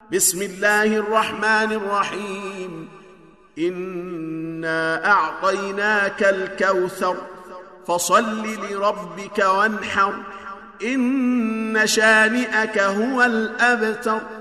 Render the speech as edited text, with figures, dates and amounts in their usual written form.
بسم الله الرحمن الرحيم. إنا أعطيناك الكوثر فصل لربك وانحر إن شانئك هو الأبتر.